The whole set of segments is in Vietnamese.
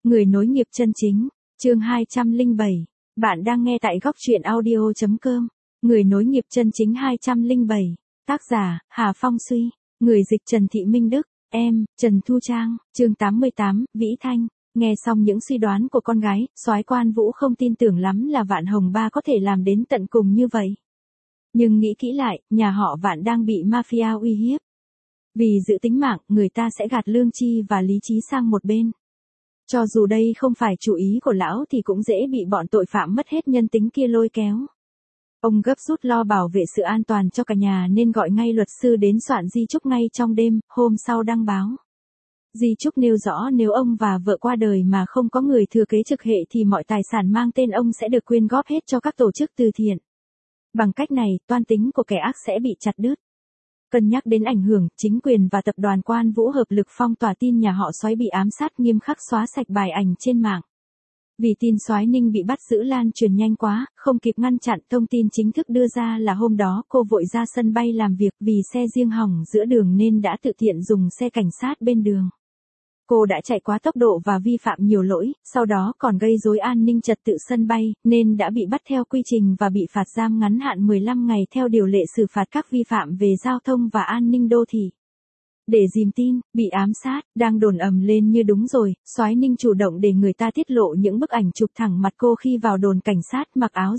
Người nối nghiệp chân chính, chương 207. Bạn đang nghe tại góc truyện audio.com. Người nối nghiệp chân chính 207. Tác giả, Hà Phong Suy. Người dịch Trần Thị Minh Đức. Em, Trần Thu Trang. Chương 88, Vĩ Thanh. Nghe xong những suy đoán của con gái, soái Quan Vũ không tin tưởng lắm là Vạn Hồng Ba có thể làm đến tận cùng như vậy. Nhưng nghĩ kỹ lại, nhà họ Vạn đang bị mafia uy hiếp. Vì giữ tính mạng, người ta sẽ gạt lương tri và lý trí sang một bên. Cho dù đây không phải chủ ý của lão thì cũng dễ bị bọn tội phạm mất hết nhân tính kia lôi kéo. Ông gấp rút lo bảo vệ sự an toàn cho cả nhà nên gọi ngay luật sư đến soạn di chúc ngay trong đêm, hôm sau đăng báo. Di chúc nêu rõ nếu ông và vợ qua đời mà không có người thừa kế trực hệ thì mọi tài sản mang tên ông sẽ được quyên góp hết cho các tổ chức từ thiện. Bằng cách này, toan tính của kẻ ác sẽ bị chặt đứt. Cân nhắc đến ảnh hưởng, chính quyền và tập đoàn Quan Vũ hợp lực phong tỏa tin nhà họ Soái bị ám sát, nghiêm khắc xóa sạch bài ảnh trên mạng. Vì tin Soái Ninh bị bắt giữ lan truyền nhanh quá, không kịp ngăn chặn, thông tin chính thức đưa ra là hôm đó cô vội ra sân bay làm việc vì xe riêng hỏng giữa đường nên đã tự tiện dùng xe cảnh sát bên đường. Cô đã chạy quá tốc độ và vi phạm nhiều lỗi, sau đó còn gây rối an ninh trật tự sân bay, nên đã bị bắt theo quy trình và bị phạt giam ngắn hạn 15 ngày theo điều lệ xử phạt các vi phạm về giao thông và an ninh đô thị. Để dìm tin, bị ám sát, đang đồn ầm lên như đúng rồi, Soái Ninh chủ động để người ta tiết lộ những bức ảnh chụp thẳng mặt cô khi vào đồn cảnh sát mặc áo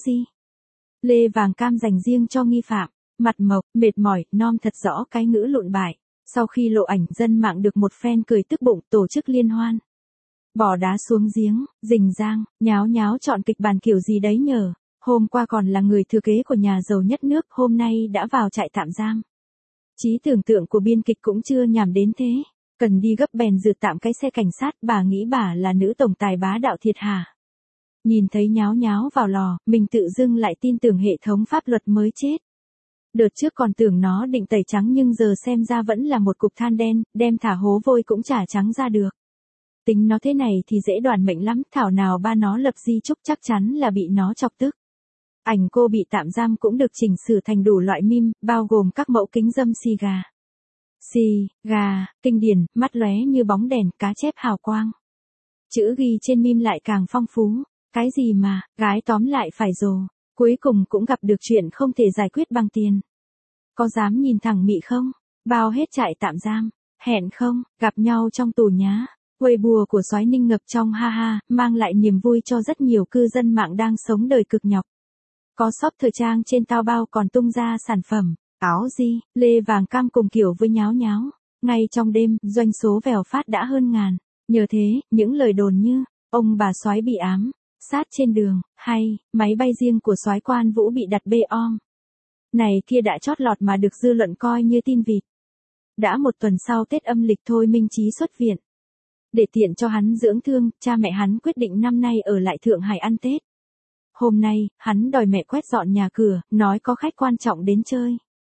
lê vàng cam dành riêng cho nghi phạm, mặt mộc, mệt mỏi, nom thật rõ cái ngữ lụn bại. Sau khi lộ ảnh, dân mạng được một phen cười tức bụng, tổ chức liên hoan. Bỏ đá xuống giếng, rình rang, nháo nháo chọn kịch bản kiểu gì đấy nhờ. Hôm qua còn là người thừa kế của nhà giàu nhất nước, hôm nay đã vào trại tạm giam. Trí tưởng tượng của biên kịch cũng chưa nhảm đến thế. Cần đi gấp bèn rượt tạm cái xe cảnh sát, bà nghĩ bà là nữ tổng tài bá đạo thiệt hả? Nhìn thấy nháo nháo vào lò, mình tự dưng lại tin tưởng hệ thống pháp luật mới chết. Đợt trước còn tưởng nó định tẩy trắng nhưng giờ xem ra vẫn là một cục than đen, đem thả hố vôi cũng chả trắng ra được. Tính nó thế này thì dễ đoản mệnh lắm, thảo nào ba nó lập di chúc chắc chắn là bị nó chọc tức. Ảnh cô bị tạm giam cũng được chỉnh sửa thành đủ loại meme, bao gồm các mẫu kính râm xì gà, kinh điển, mắt lóe như bóng đèn, cá chép hào quang. Chữ ghi trên meme lại càng phong phú, cái gì mà, gái tóm lại phải rồ. Cuối cùng cũng gặp được chuyện không thể giải quyết bằng tiền. Có dám nhìn thẳng mị không? Bao hết trại tạm giam. Hẹn không? Gặp nhau trong tù nhá. Weibo của Soái Ninh ngập trong ha ha, mang lại niềm vui cho rất nhiều cư dân mạng đang sống đời cực nhọc. Có shop thời trang trên Taobao còn tung ra sản phẩm, áo lê vàng cam cùng kiểu với nháo nháo. Ngay trong đêm, doanh số vèo phát đã hơn ngàn. Nhờ thế, những lời đồn như, ông bà Soái bị ám sát trên đường, hay, máy bay riêng của soái Quan Vũ bị đặt bê om. Này kia đã chót lọt mà được dư luận coi như tin vịt. Đã một tuần sau Tết âm lịch Thôi Minh Chí xuất viện. Để tiện cho hắn dưỡng thương, cha mẹ hắn quyết định năm nay ở lại Thượng Hải ăn Tết. Hôm nay, hắn đòi mẹ quét dọn nhà cửa, nói có khách quan trọng đến chơi.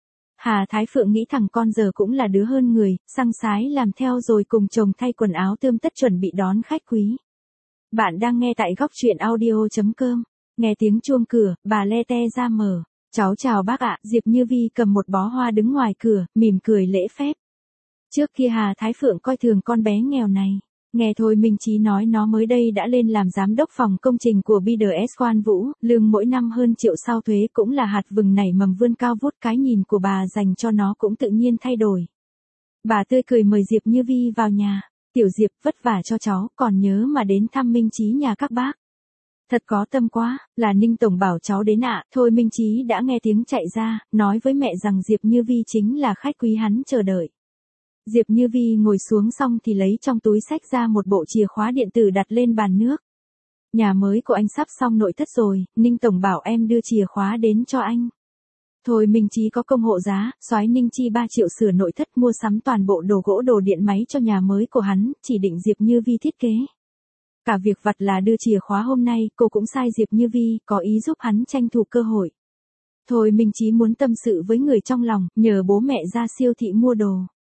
Hà Thái Phượng nghĩ thằng con giờ cũng là đứa hơn người, xăng sái làm theo rồi cùng chồng thay quần áo tươm tất chuẩn bị đón khách quý. Bạn đang nghe tại góc truyện audio.com. Nghe tiếng chuông cửa, bà le te ra mở. Cháu chào bác ạ. Diệp Như Vi cầm một bó hoa đứng ngoài cửa, mỉm cười lễ phép. Trước kia Hà Thái Phượng coi thường con bé nghèo này. Nghe Thôi Minh Chí nói nó mới đây đã lên làm giám đốc phòng công trình của BDS Quan Vũ, lương mỗi năm hơn triệu sau thuế cũng là hạt vừng nảy mầm vươn cao vút, cái nhìn của bà dành cho nó cũng tự nhiên thay đổi. Bà tươi cười mời Diệp Như Vi vào nhà. Tiểu Diệp, vất vả cho cháu, còn nhớ mà đến thăm Minh Chí nhà các bác. Thật có tâm quá, là Ninh Tổng bảo cháu đến ạ. Thôi Minh Chí đã nghe tiếng chạy ra, nói với mẹ rằng Diệp Như Vi chính là khách quý hắn chờ đợi. Diệp Như Vi ngồi xuống xong thì lấy trong túi xách ra một bộ chìa khóa điện tử đặt lên bàn nước. Nhà mới của anh sắp xong nội thất rồi, Ninh Tổng bảo em đưa chìa khóa đến cho anh. Thôi Minh Chí có công hộ giá, Soái Ninh chi 3 triệu sửa nội thất mua sắm toàn bộ đồ gỗ đồ điện máy cho nhà mới của hắn, chỉ định Diệp Như Vi thiết kế. Cả việc vặt là đưa chìa khóa hôm nay, cô cũng sai Diệp Như Vi, có ý giúp hắn tranh thủ cơ hội. Thôi Minh Chí muốn tâm sự với người trong lòng, nhờ bố mẹ ra siêu thị mua đồ.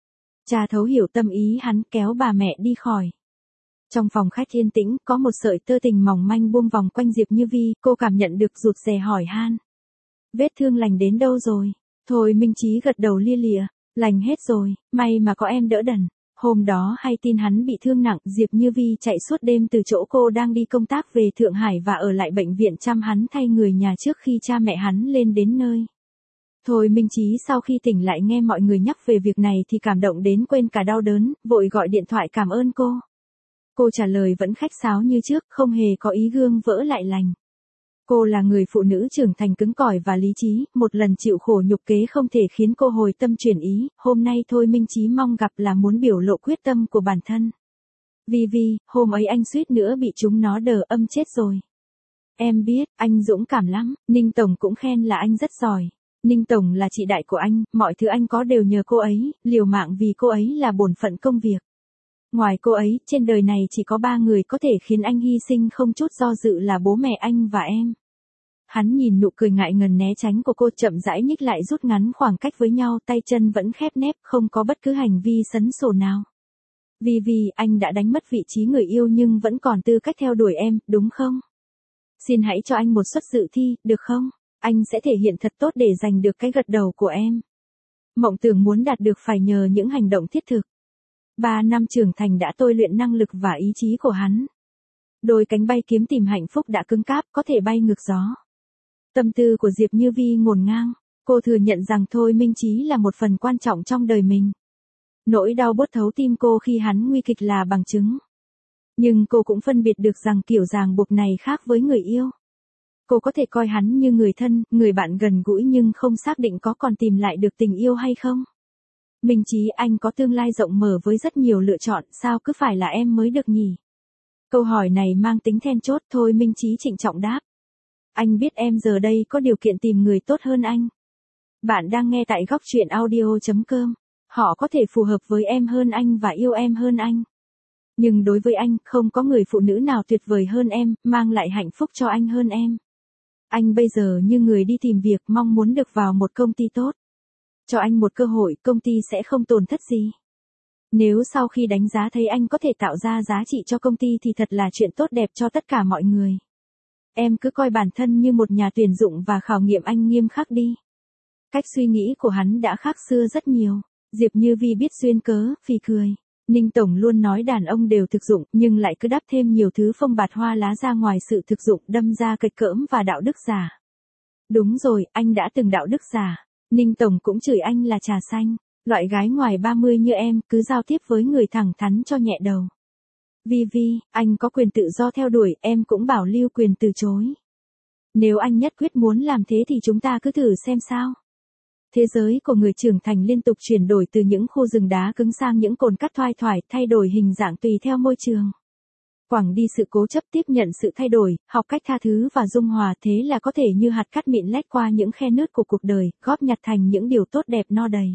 Cha thấu hiểu tâm ý hắn, kéo bà mẹ đi khỏi. Trong phòng khách yên tĩnh, có một sợi tơ tình mỏng manh buông vòng quanh Diệp Như Vi, cô cảm nhận được rụt rè hỏi han. Vết thương lành đến đâu rồi? Thôi Minh Chí gật đầu lia lịa, lành hết rồi, may mà có em đỡ đần. Hôm đó hay tin hắn bị thương nặng, Diệp Như Vi chạy suốt đêm từ chỗ cô đang đi công tác về Thượng Hải và ở lại bệnh viện chăm hắn thay người nhà trước khi cha mẹ hắn lên đến nơi. Thôi Minh Chí sau khi tỉnh lại nghe mọi người nhắc về việc này thì cảm động đến quên cả đau đớn, vội gọi điện thoại cảm ơn cô. Cô trả lời vẫn khách sáo như trước, không hề có ý gương vỡ lại lành. Cô là người phụ nữ trưởng thành cứng cỏi và lý trí, một lần chịu khổ nhục kế không thể khiến cô hồi tâm chuyển ý, hôm nay Thôi Minh Chí mong gặp là muốn biểu lộ quyết tâm của bản thân. Vi, hôm ấy anh suýt nữa bị chúng nó đờ âm chết rồi. Em biết, anh dũng cảm lắm, Ninh Tổng cũng khen là anh rất giỏi. Ninh Tổng là chị đại của anh, mọi thứ anh có đều nhờ cô ấy, liều mạng vì cô ấy là bổn phận công việc. Ngoài cô ấy, trên đời này chỉ có 3 người có thể khiến anh hy sinh không chút do dự là bố mẹ anh và em. Hắn nhìn nụ cười ngại ngần né tránh của cô chậm rãi nhích lại rút ngắn khoảng cách với nhau, tay chân vẫn khép nép, không có bất cứ hành vi sấn sổ nào. Vi, anh đã đánh mất vị trí người yêu nhưng vẫn còn tư cách theo đuổi em, đúng không? Xin hãy cho anh một suất dự thi, được không? Anh sẽ thể hiện thật tốt để giành được cái gật đầu của em. Mộng tưởng muốn đạt được phải nhờ những hành động thiết thực. 3 năm trưởng thành đã tôi luyện năng lực và ý chí của hắn. Đôi cánh bay kiếm tìm hạnh phúc đã cứng cáp, có thể bay ngược gió. Tâm tư của Diệp Như Vi ngổn ngang, cô thừa nhận rằng Thôi Minh Chí là một phần quan trọng trong đời mình. Nỗi đau buốt thấu tim cô khi hắn nguy kịch là bằng chứng. Nhưng cô cũng phân biệt được rằng kiểu ràng buộc này khác với người yêu. Cô có thể coi hắn như người thân, người bạn gần gũi nhưng không xác định có còn tìm lại được tình yêu hay không. Minh Chí, anh có tương lai rộng mở với rất nhiều lựa chọn, sao cứ phải là em mới được nhỉ? Câu hỏi này mang tính then chốt. Thôi Minh Chí trịnh trọng đáp. Anh biết em giờ đây có điều kiện tìm người tốt hơn anh. Bạn đang nghe tại góc truyện audio.com. Họ có thể phù hợp với em hơn anh và yêu em hơn anh. Nhưng đối với anh, không có người phụ nữ nào tuyệt vời hơn em, mang lại hạnh phúc cho anh hơn em. Anh bây giờ như người đi tìm việc, mong muốn được vào một công ty tốt. Cho anh một cơ hội, công ty sẽ không tổn thất gì. Nếu sau khi đánh giá thấy anh có thể tạo ra giá trị cho công ty thì thật là chuyện tốt đẹp cho tất cả mọi người. Em cứ coi bản thân như một nhà tuyển dụng và khảo nghiệm anh nghiêm khắc đi. Cách suy nghĩ của hắn đã khác xưa rất nhiều. Diệp Như Vi biết duyên cớ, phì cười. Ninh Tổng luôn nói đàn ông đều thực dụng, nhưng lại cứ đắp thêm nhiều thứ phông bạt hoa lá ra ngoài sự thực dụng, đâm ra kịch cỡm và đạo đức giả. Đúng rồi, anh đã từng đạo đức giả. Ninh Tổng cũng chửi anh là trà xanh. Loại gái ngoài 30 như em, cứ giao tiếp với người thẳng thắn cho nhẹ đầu. Vi, anh có quyền tự do theo đuổi, em cũng bảo lưu quyền từ chối. Nếu anh nhất quyết muốn làm thế thì chúng ta cứ thử xem sao. Thế giới của người trưởng thành liên tục chuyển đổi từ những khu rừng đá cứng sang những cồn cát thoai thoải, thay đổi hình dạng tùy theo môi trường. Quẳng đi sự cố chấp, tiếp nhận sự thay đổi, học cách tha thứ và dung hòa, thế là có thể như hạt cát mịn lách qua những khe nứt của cuộc đời, góp nhặt thành những điều tốt đẹp no đầy.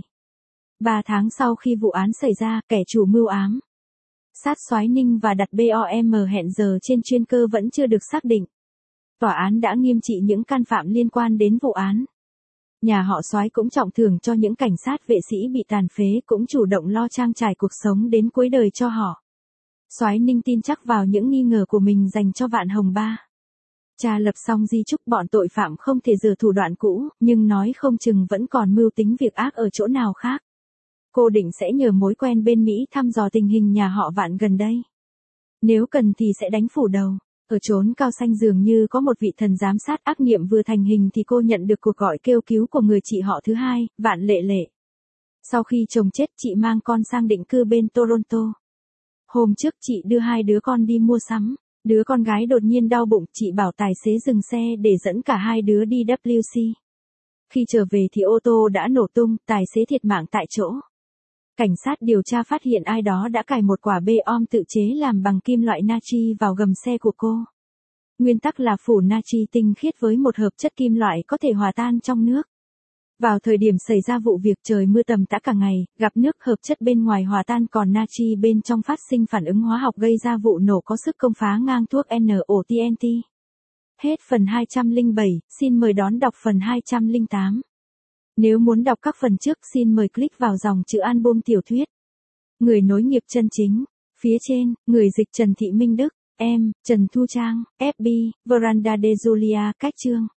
3 tháng sau khi vụ án xảy ra, kẻ chủ mưu ám sát Soái Ninh và đặt BOM hẹn giờ trên chuyên cơ vẫn chưa được xác định. Tòa án đã nghiêm trị những can phạm liên quan đến vụ án. Nhà họ Soái cũng trọng thưởng cho những cảnh sát vệ sĩ bị tàn phế, cũng chủ động lo trang trải cuộc sống đến cuối đời cho họ. Soái Ninh tin chắc vào những nghi ngờ của mình dành cho Vạn Hồng Ba. Cha lập xong di chúc bọn tội phạm không thể dừa thủ đoạn cũ, nhưng nói không chừng vẫn còn mưu tính việc ác ở chỗ nào khác. Cô định sẽ nhờ mối quen bên Mỹ thăm dò tình hình nhà họ Vạn gần đây. Nếu cần thì sẽ đánh phủ đầu. Ở chốn cao xanh dường như có một vị thần giám sát ác nghiệm vừa thành hình thì cô nhận được cuộc gọi kêu cứu của người chị họ thứ hai, Vạn Lệ Lệ. Sau khi chồng chết, chị mang con sang định cư bên Toronto. Hôm trước chị đưa 2 đứa con đi mua sắm. Đứa con gái đột nhiên đau bụng, chị bảo tài xế dừng xe để dẫn cả 2 đứa đi WC. Khi trở về thì ô tô đã nổ tung, tài xế thiệt mạng tại chỗ. Cảnh sát điều tra phát hiện ai đó đã cài một quả bê-om tự chế làm bằng kim loại natri vào gầm xe của cô. Nguyên tắc là phủ natri tinh khiết với một hợp chất kim loại có thể hòa tan trong nước. Vào thời điểm xảy ra vụ việc trời mưa tầm tã cả ngày, gặp nước hợp chất bên ngoài hòa tan còn natri bên trong phát sinh phản ứng hóa học gây ra vụ nổ có sức công phá ngang thuốc NOTNT. Hết phần 207, xin mời đón đọc phần 208. Nếu muốn đọc các phần trước xin mời click vào dòng chữ album tiểu thuyết. Người nối nghiệp chân chính. Phía trên, người dịch Trần Thị Minh Đức, em, Trần Thu Trang, FB, Veranda de Julia, cách chương.